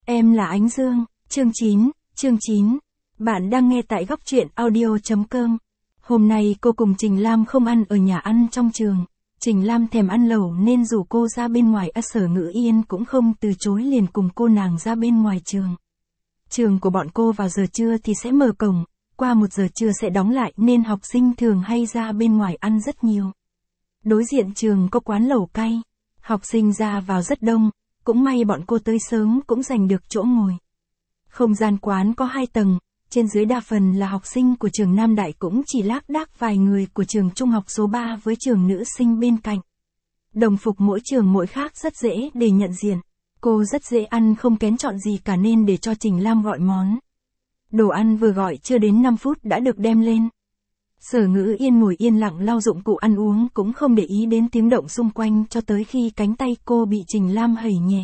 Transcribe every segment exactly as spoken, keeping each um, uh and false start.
Em là Ánh Dương, chương chín, chương chín. Bạn đang nghe tại góc truyện audio.com. Hôm nay cô cùng Trình Lam không ăn ở nhà ăn trong trường. Trình Lam thèm ăn lẩu nên rủ cô ra bên ngoài. À, Sở Ngữ Yên cũng không từ chối, liền cùng cô nàng ra bên ngoài trường. Trường của bọn cô vào giờ trưa thì sẽ mở cổng, qua một giờ trưa sẽ đóng lại nên học sinh thường hay ra bên ngoài ăn rất nhiều. Đối diện trường có quán lẩu cay, học sinh ra vào rất đông, cũng may bọn cô tới sớm cũng giành được chỗ ngồi. Không gian quán có hai tầng, trên dưới đa phần là học sinh của trường Nam Đại, cũng chỉ lác đác vài người của trường trung học số ba với trường nữ sinh bên cạnh. Đồng phục mỗi trường mỗi khác rất dễ để nhận diện. Cô rất dễ ăn, không kén chọn gì cả nên để cho Trình Lam gọi món. Đồ ăn vừa gọi chưa đến năm phút đã được đem lên. Sở Ngữ Yên ngồi yên lặng lau dụng cụ ăn uống, cũng không để ý đến tiếng động xung quanh cho tới khi cánh tay cô bị Trình Lam hẩy nhẹ.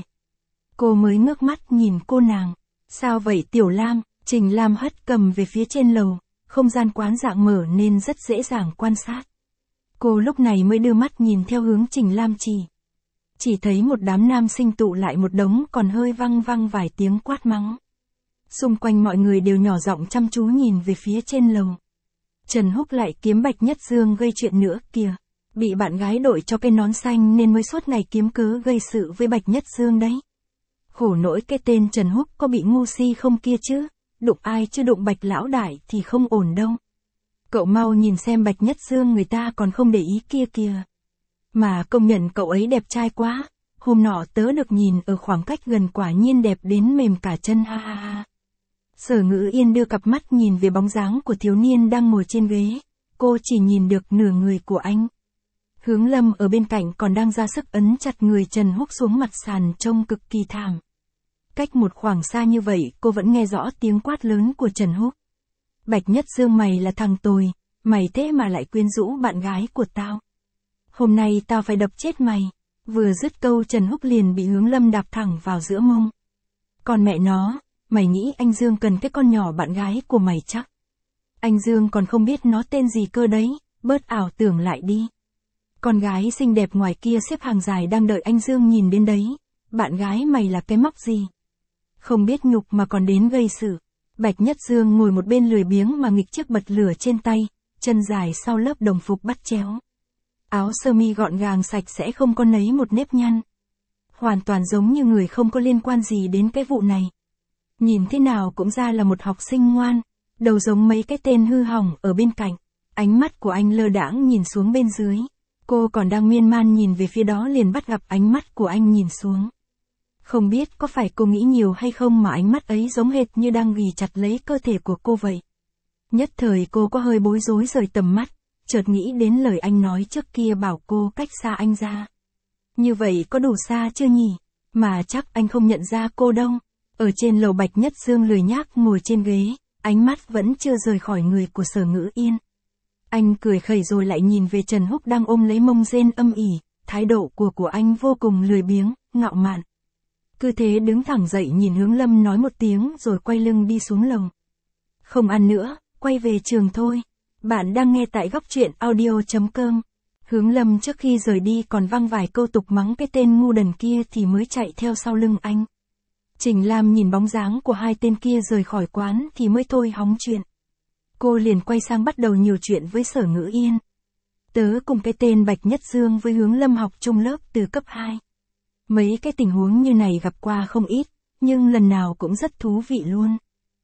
Cô mới ngước mắt nhìn cô nàng. Sao vậy Tiểu Lam? Trình Lam hất cầm về phía trên lầu, không gian quán dạng mở nên rất dễ dàng quan sát. Cô lúc này mới đưa mắt nhìn theo hướng Trình Lam chỉ. Chỉ thấy một đám nam sinh tụ lại một đống, còn hơi văng văng vài tiếng quát mắng. Xung quanh mọi người đều nhỏ giọng chăm chú nhìn về phía trên lầu. Trần Húc lại kiếm Bạch Nhất Dương gây chuyện nữa kìa. Bị bạn gái đội cho cái nón xanh nên mới suốt ngày kiếm cớ gây sự với Bạch Nhất Dương đấy. Khổ nỗi cái tên Trần Húc có bị ngu si không kia chứ. Đụng ai chứ đụng Bạch lão đại thì không ổn đâu. Cậu mau nhìn xem Bạch Nhất Dương, người ta còn không để ý kia kìa. Mà công nhận cậu ấy đẹp trai quá. Hôm nọ tớ được nhìn ở khoảng cách gần, quả nhiên đẹp đến mềm cả chân, ha ha ha. Sở Ngữ Yên đưa cặp mắt nhìn về bóng dáng của thiếu niên đang ngồi trên ghế. Cô chỉ nhìn được nửa người của anh. Hướng Lâm ở bên cạnh còn đang ra sức ấn chặt người Trần Húc xuống mặt sàn, trông cực kỳ thảm. Cách một khoảng xa như vậy cô vẫn nghe rõ tiếng quát lớn của Trần Húc. Bạch Nhất Dương, mày là thằng tồi, mày thế mà lại quyến rũ bạn gái của tao. Hôm nay tao phải đập chết mày. Vừa dứt câu Trần Húc liền bị Hướng Lâm đạp thẳng vào giữa mông. Còn mẹ nó, mày nghĩ anh Dương cần cái con nhỏ bạn gái của mày chắc? Anh Dương còn không biết nó tên gì cơ đấy, bớt ảo tưởng lại đi. Con gái xinh đẹp ngoài kia xếp hàng dài đang đợi anh Dương nhìn đến đấy. Bạn gái mày là cái móc gì? Không biết nhục mà còn đến gây sự. Bạch Nhất Dương ngồi một bên lười biếng mà nghịch chiếc bật lửa trên tay, chân dài sau lớp đồng phục bắt chéo. Áo sơ mi gọn gàng sạch sẽ, không có nấy một nếp nhăn. Hoàn toàn giống như người không có liên quan gì đến cái vụ này. Nhìn thế nào cũng ra là một học sinh ngoan, đầu giống mấy cái tên hư hỏng ở bên cạnh. Ánh mắt của anh lơ đãng nhìn xuống bên dưới. Cô còn đang miên man nhìn về phía đó liền bắt gặp ánh mắt của anh nhìn xuống. Không biết có phải cô nghĩ nhiều hay không mà ánh mắt ấy giống hệt như đang ghì chặt lấy cơ thể của cô vậy. Nhất thời cô có hơi bối rối rời tầm mắt, chợt nghĩ đến lời anh nói trước kia bảo cô cách xa anh ra. Như vậy có đủ xa chưa nhỉ? Mà chắc anh không nhận ra cô đâu. Ở trên lầu Bạch Nhất Dương lười nhác ngồi trên ghế, ánh mắt vẫn chưa rời khỏi người của Sở Ngữ Yên. Anh cười khẩy rồi lại nhìn về Trần Húc đang ôm lấy mông rên âm ỉ, thái độ của của anh vô cùng lười biếng, ngạo mạn. Cứ thế đứng thẳng dậy nhìn Hướng Lâm nói một tiếng rồi quay lưng đi xuống lầu. Không ăn nữa, quay về trường thôi. Bạn đang nghe tại góc truyện audio.com. Hướng Lâm trước khi rời đi còn văng vài câu tục mắng cái tên ngu đần kia thì mới chạy theo sau lưng anh. Trình Lam nhìn bóng dáng của hai tên kia rời khỏi quán thì mới thôi hóng chuyện. Cô liền quay sang bắt đầu nhiều chuyện với Sở Ngữ Yên. Tớ cùng cái tên Bạch Nhất Dương với Hướng Lâm học chung lớp từ cấp hai. Mấy cái tình huống như này gặp qua không ít, nhưng lần nào cũng rất thú vị luôn.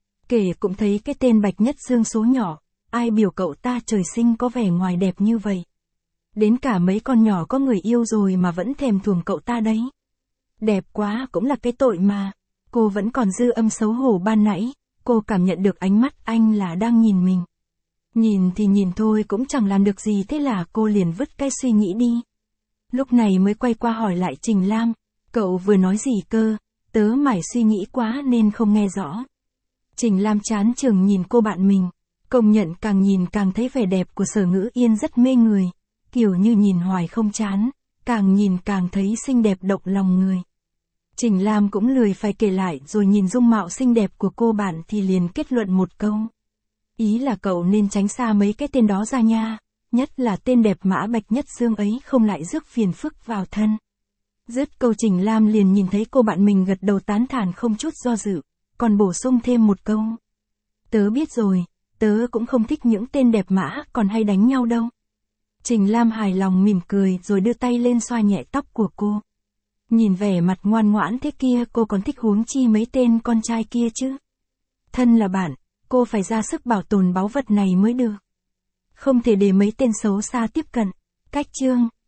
Kể cũng thấy cái tên Bạch Nhất Dương số nhỏ, ai biểu cậu ta trời sinh có vẻ ngoài đẹp như vậy. Đến cả mấy con nhỏ có người yêu rồi mà vẫn thèm thuồng cậu ta đấy. Đẹp quá cũng là cái tội mà. Cô vẫn còn dư âm xấu hổ ban nãy, cô cảm nhận được ánh mắt anh là đang nhìn mình. Nhìn thì nhìn thôi cũng chẳng làm được gì, thế là cô liền vứt cái suy nghĩ đi. Lúc này mới quay qua hỏi lại Trình Lam, cậu vừa nói gì cơ, tớ mải suy nghĩ quá nên không nghe rõ. Trình Lam chán chừng nhìn cô bạn mình, công nhận càng nhìn càng thấy vẻ đẹp của Sở Ngữ Yên rất mê người, kiểu như nhìn hoài không chán, càng nhìn càng thấy xinh đẹp động lòng người. Trình Lam cũng lười phải kể lại, rồi nhìn dung mạo xinh đẹp của cô bạn thì liền kết luận một câu. Ý là cậu nên tránh xa mấy cái tên đó ra nha, nhất là tên đẹp Mã Bạch Nhất Dương ấy không lại rước phiền phức vào thân. Dứt câu Trình Lam liền nhìn thấy cô bạn mình gật đầu tán thản không chút do dự, còn bổ sung thêm một câu. Tớ biết rồi, tớ cũng không thích những tên đẹp mã còn hay đánh nhau đâu. Trình Lam hài lòng mỉm cười rồi đưa tay lên xoa nhẹ tóc của cô. Nhìn vẻ mặt ngoan ngoãn thế kia cô còn thích huống chi mấy tên con trai kia chứ. Thân là bạn, cô phải ra sức bảo tồn báu vật này mới được. Không thể để mấy tên xấu xa tiếp cận. Cách chương